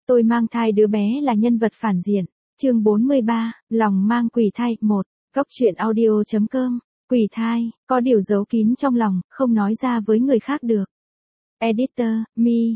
Tôi mang thai đứa bé là nhân vật phản diện. Chương 43, lòng mang quỷ thai 1. Cốc truyện audio.com. Quỷ thai, có điều giấu kín trong lòng, không nói ra với người khác được. Editor, mi,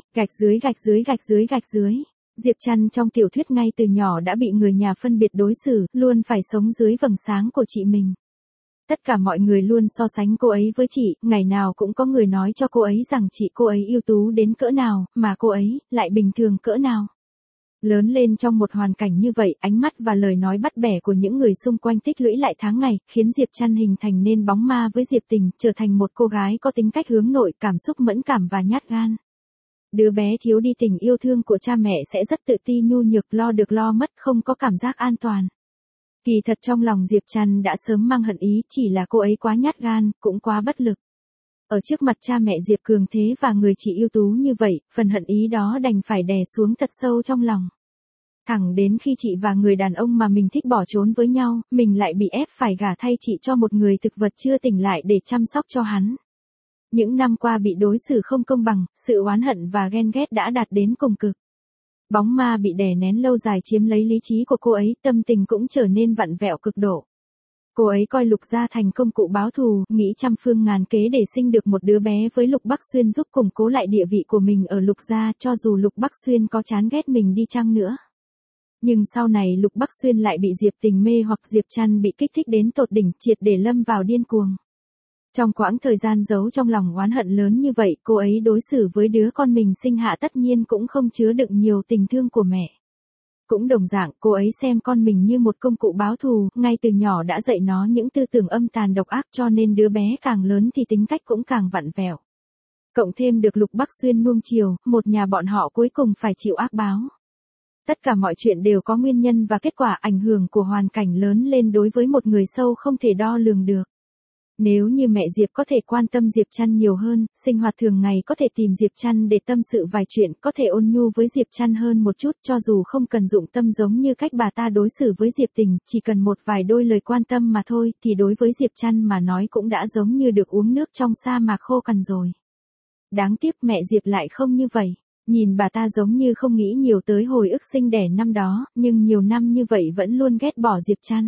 ____. Diệp Trăn trong tiểu thuyết ngay từ nhỏ đã bị người nhà phân biệt đối xử, luôn phải sống dưới vầng sáng của chị mình. Tất cả mọi người luôn so sánh cô ấy với chị, ngày nào cũng có người nói cho cô ấy rằng cô ấy ưu tú đến cỡ nào, mà cô ấy lại bình thường cỡ nào. Lớn lên trong một hoàn cảnh như vậy, ánh mắt và lời nói bắt bẻ của những người xung quanh tích lũy lại tháng ngày, khiến Diệp Trăn hình thành nên bóng ma với Diệp Tình, trở thành một cô gái có tính cách hướng nội, cảm xúc mẫn cảm và nhát gan. Đứa bé thiếu đi tình yêu thương của cha mẹ sẽ rất tự ti nhu nhược, lo được lo mất, không có cảm giác an toàn. Kỳ thật trong lòng Diệp Trăn đã sớm mang hận ý, chỉ là cô ấy quá nhát gan, cũng quá bất lực. Ở trước mặt cha mẹ Diệp cường thế và người chị ưu tú như vậy, phần hận ý đó đành phải đè xuống thật sâu trong lòng. Thẳng đến khi chị và người đàn ông mà mình thích bỏ trốn với nhau, mình lại bị ép phải gả thay chị cho một người thực vật chưa tỉnh lại để chăm sóc cho hắn. Những năm qua bị đối xử không công bằng, sự oán hận và ghen ghét đã đạt đến cùng cực. Bóng ma bị đè nén lâu dài chiếm lấy lý trí của cô ấy, tâm tình cũng trở nên vặn vẹo cực độ. Cô ấy coi Lục Gia thành công cụ báo thù, nghĩ trăm phương ngàn kế để sinh được một đứa bé với Lục Bắc Xuyên giúp củng cố lại địa vị của mình ở Lục Gia, cho dù Lục Bắc Xuyên có chán ghét mình đi chăng nữa. Nhưng sau này Lục Bắc Xuyên lại bị Diệp Tình mê hoặc Diệp Trăn bị kích thích đến tột đỉnh, triệt để lâm vào điên cuồng. Trong quãng thời gian giấu trong lòng oán hận lớn như vậy, cô ấy đối xử với đứa con mình sinh hạ tất nhiên cũng không chứa đựng nhiều tình thương của mẹ. Cũng đồng dạng, cô ấy xem con mình như một công cụ báo thù, ngay từ nhỏ đã dạy nó những tư tưởng âm tàn độc ác, cho nên đứa bé càng lớn thì tính cách cũng càng vặn vẹo. Cộng thêm được Lục Bắc Xuyên nuông chiều, một nhà bọn họ cuối cùng phải chịu ác báo. Tất cả mọi chuyện đều có nguyên nhân và kết quả, ảnh hưởng của hoàn cảnh lớn lên đối với một người sâu không thể đo lường được. Nếu như mẹ Diệp có thể quan tâm Diệp Trăn nhiều hơn, sinh hoạt thường ngày có thể tìm Diệp Trăn để tâm sự vài chuyện, có thể ôn nhu với Diệp Trăn hơn một chút, cho dù không cần dụng tâm giống như cách bà ta đối xử với Diệp Tình, chỉ cần một vài đôi lời quan tâm mà thôi, thì đối với Diệp Trăn mà nói cũng đã giống như được uống nước trong sa mạc khô cằn rồi. Đáng tiếc mẹ Diệp lại không như vậy. Nhìn bà ta giống như không nghĩ nhiều tới hồi ức sinh đẻ năm đó, nhưng nhiều năm như vậy vẫn luôn ghét bỏ Diệp Trăn.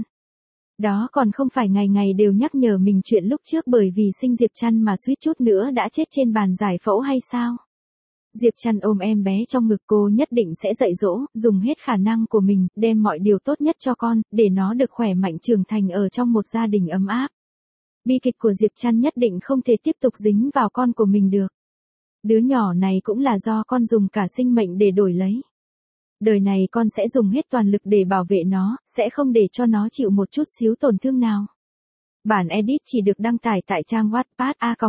Đó còn không phải ngày ngày đều nhắc nhở mình chuyện lúc trước bởi vì sinh Diệp Trăn mà suýt chút nữa đã chết trên bàn giải phẫu hay sao? Diệp Trăn ôm em bé trong ngực, cô nhất định sẽ dạy dỗ, dùng hết khả năng của mình, đem mọi điều tốt nhất cho con, để nó được khỏe mạnh trưởng thành ở trong một gia đình ấm áp. Bi kịch của Diệp Trăn nhất định không thể tiếp tục dính vào con của mình được. Đứa nhỏ này cũng là do con dùng cả sinh mệnh để đổi lấy. Đời này con sẽ dùng hết toàn lực để bảo vệ nó, sẽ không để cho nó chịu một chút xíu tổn thương nào. Bản edit chỉ được đăng tải tại trang Wattpad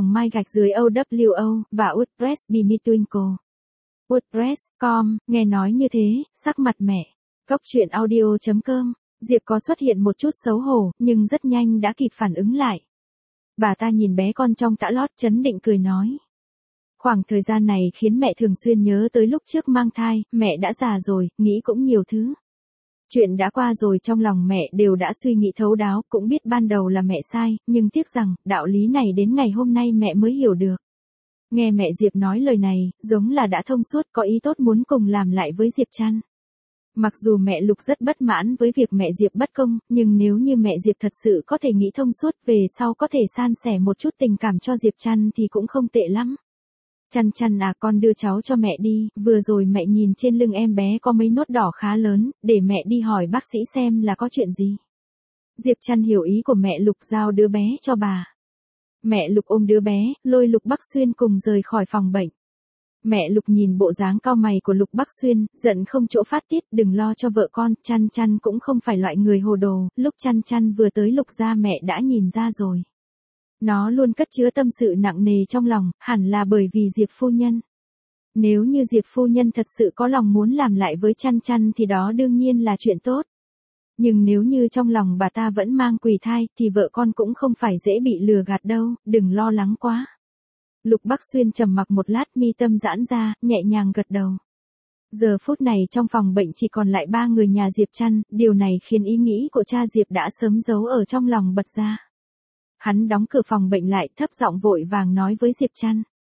a.my_owo và WordPress by Twinkle. WordPress.com, nghe nói như thế, sắc mặt mẹ. Cốc truyện audio.com, Diệp có xuất hiện một chút xấu hổ, nhưng rất nhanh đã kịp phản ứng lại. Bà ta nhìn bé con trong tã lót chấn định cười nói. Khoảng thời gian này khiến mẹ thường xuyên nhớ tới lúc trước mang thai, mẹ đã già rồi, nghĩ cũng nhiều thứ. Chuyện đã qua rồi trong lòng mẹ đều đã suy nghĩ thấu đáo, cũng biết ban đầu là mẹ sai, nhưng tiếc rằng, đạo lý này đến ngày hôm nay mẹ mới hiểu được. Nghe mẹ Diệp nói lời này, giống là đã thông suốt, có ý tốt muốn cùng làm lại với Diệp Trăn. Mặc dù mẹ Lục rất bất mãn với việc mẹ Diệp bất công, nhưng nếu như mẹ Diệp thật sự có thể nghĩ thông suốt, về sau có thể san sẻ một chút tình cảm cho Diệp Trăn thì cũng không tệ lắm. Trăn Trăn à, con đưa cháu cho mẹ đi, vừa rồi mẹ nhìn trên lưng em bé có mấy nốt đỏ khá lớn, để mẹ đi hỏi bác sĩ xem là có chuyện gì. Diệp Trăn hiểu ý của mẹ Lục, giao đứa bé cho bà. Mẹ Lục ôm đứa bé, lôi Lục Bắc Xuyên cùng rời khỏi phòng bệnh. Mẹ Lục nhìn bộ dáng cau mày của Lục Bắc Xuyên, giận không chỗ phát tiết, đừng lo cho vợ con, Trăn Trăn cũng không phải loại người hồ đồ, lúc Trăn Trăn vừa tới Lục gia mẹ đã nhìn ra rồi. Nó luôn cất chứa tâm sự nặng nề trong lòng, hẳn là bởi vì Diệp phu nhân. Nếu như Diệp phu nhân thật sự có lòng muốn làm lại với Trăn Trăn thì đó đương nhiên là chuyện tốt. Nhưng nếu như trong lòng bà ta vẫn mang quỷ thai, thì vợ con cũng không phải dễ bị lừa gạt đâu, đừng lo lắng quá. Lục Bắc Xuyên trầm mặc một lát, mi tâm giãn ra, nhẹ nhàng gật đầu. Giờ phút này trong phòng bệnh chỉ còn lại 3 người nhà Diệp Trăn, điều này khiến ý nghĩ của cha Diệp đã sớm giấu ở trong lòng bật ra. Hắn đóng cửa phòng bệnh lại, thấp giọng vội vàng nói với Diệp Trăn.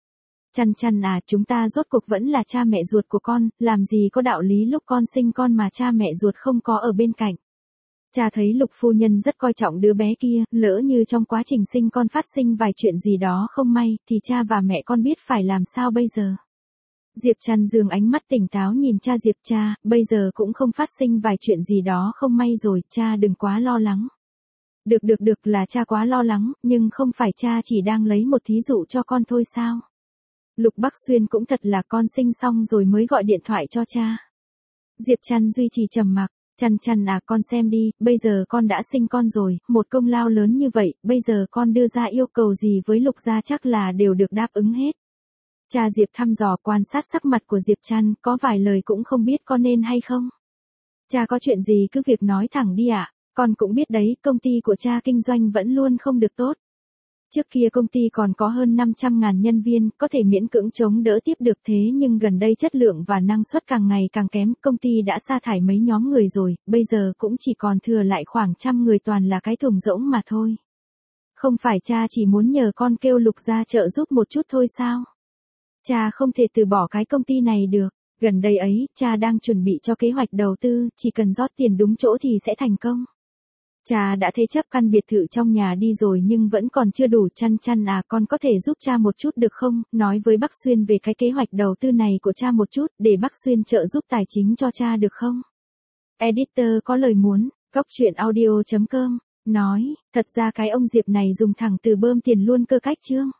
Chăn chăn à, chúng ta rốt cuộc vẫn là cha mẹ ruột của con, làm gì có đạo lý lúc con sinh con mà cha mẹ ruột không có ở bên cạnh. Cha thấy Lục phu nhân rất coi trọng đứa bé kia, lỡ như trong quá trình sinh con phát sinh vài chuyện gì đó không may, thì cha và mẹ con biết phải làm sao bây giờ. Diệp Trăn Dương ánh mắt tỉnh táo nhìn cha Diệp cha, bây giờ cũng không phát sinh vài chuyện gì đó không may rồi, cha đừng quá lo lắng. Được là cha quá lo lắng, nhưng không phải cha chỉ đang lấy một thí dụ cho con thôi sao? Lục Bắc Xuyên cũng thật là con sinh xong rồi mới gọi điện thoại cho cha. Diệp Trăn duy trì trầm mặc, Chăn chăn à con xem đi, bây giờ con đã sinh con rồi, một công lao lớn như vậy, bây giờ con đưa ra yêu cầu gì với Lục gia chắc là đều được đáp ứng hết. Cha Diệp thăm dò quan sát sắc mặt của Diệp Trăn, có vài lời cũng không biết có nên hay không. Cha có chuyện gì cứ việc nói thẳng đi ạ, con cũng biết đấy, công ty của cha kinh doanh vẫn luôn không được tốt. Trước kia công ty còn có hơn 500.000 nhân viên, có thể miễn cưỡng chống đỡ tiếp được thế nhưng gần đây chất lượng và năng suất càng ngày càng kém, công ty đã sa thải mấy nhóm người rồi, bây giờ cũng chỉ còn thừa lại khoảng 100 người toàn là cái thùng rỗng mà thôi. Không phải cha chỉ muốn nhờ con kêu Lục gia trợ giúp một chút thôi sao? Cha không thể từ bỏ cái công ty này được, gần đây ấy, cha đang chuẩn bị cho kế hoạch đầu tư, chỉ cần rót tiền đúng chỗ thì sẽ thành công. Cha đã thế chấp căn biệt thự trong nhà đi rồi nhưng vẫn còn chưa đủ. Chăn chăn à, con có thể giúp cha một chút được không, nói với Bắc Xuyên về cái kế hoạch đầu tư này của cha một chút, để Bắc Xuyên trợ giúp tài chính cho cha được không? Editor có lời muốn, goctruyện audio.com, nói, thật ra cái ông Diệp này dùng thẳng từ bơm tiền luôn cơ cách chương.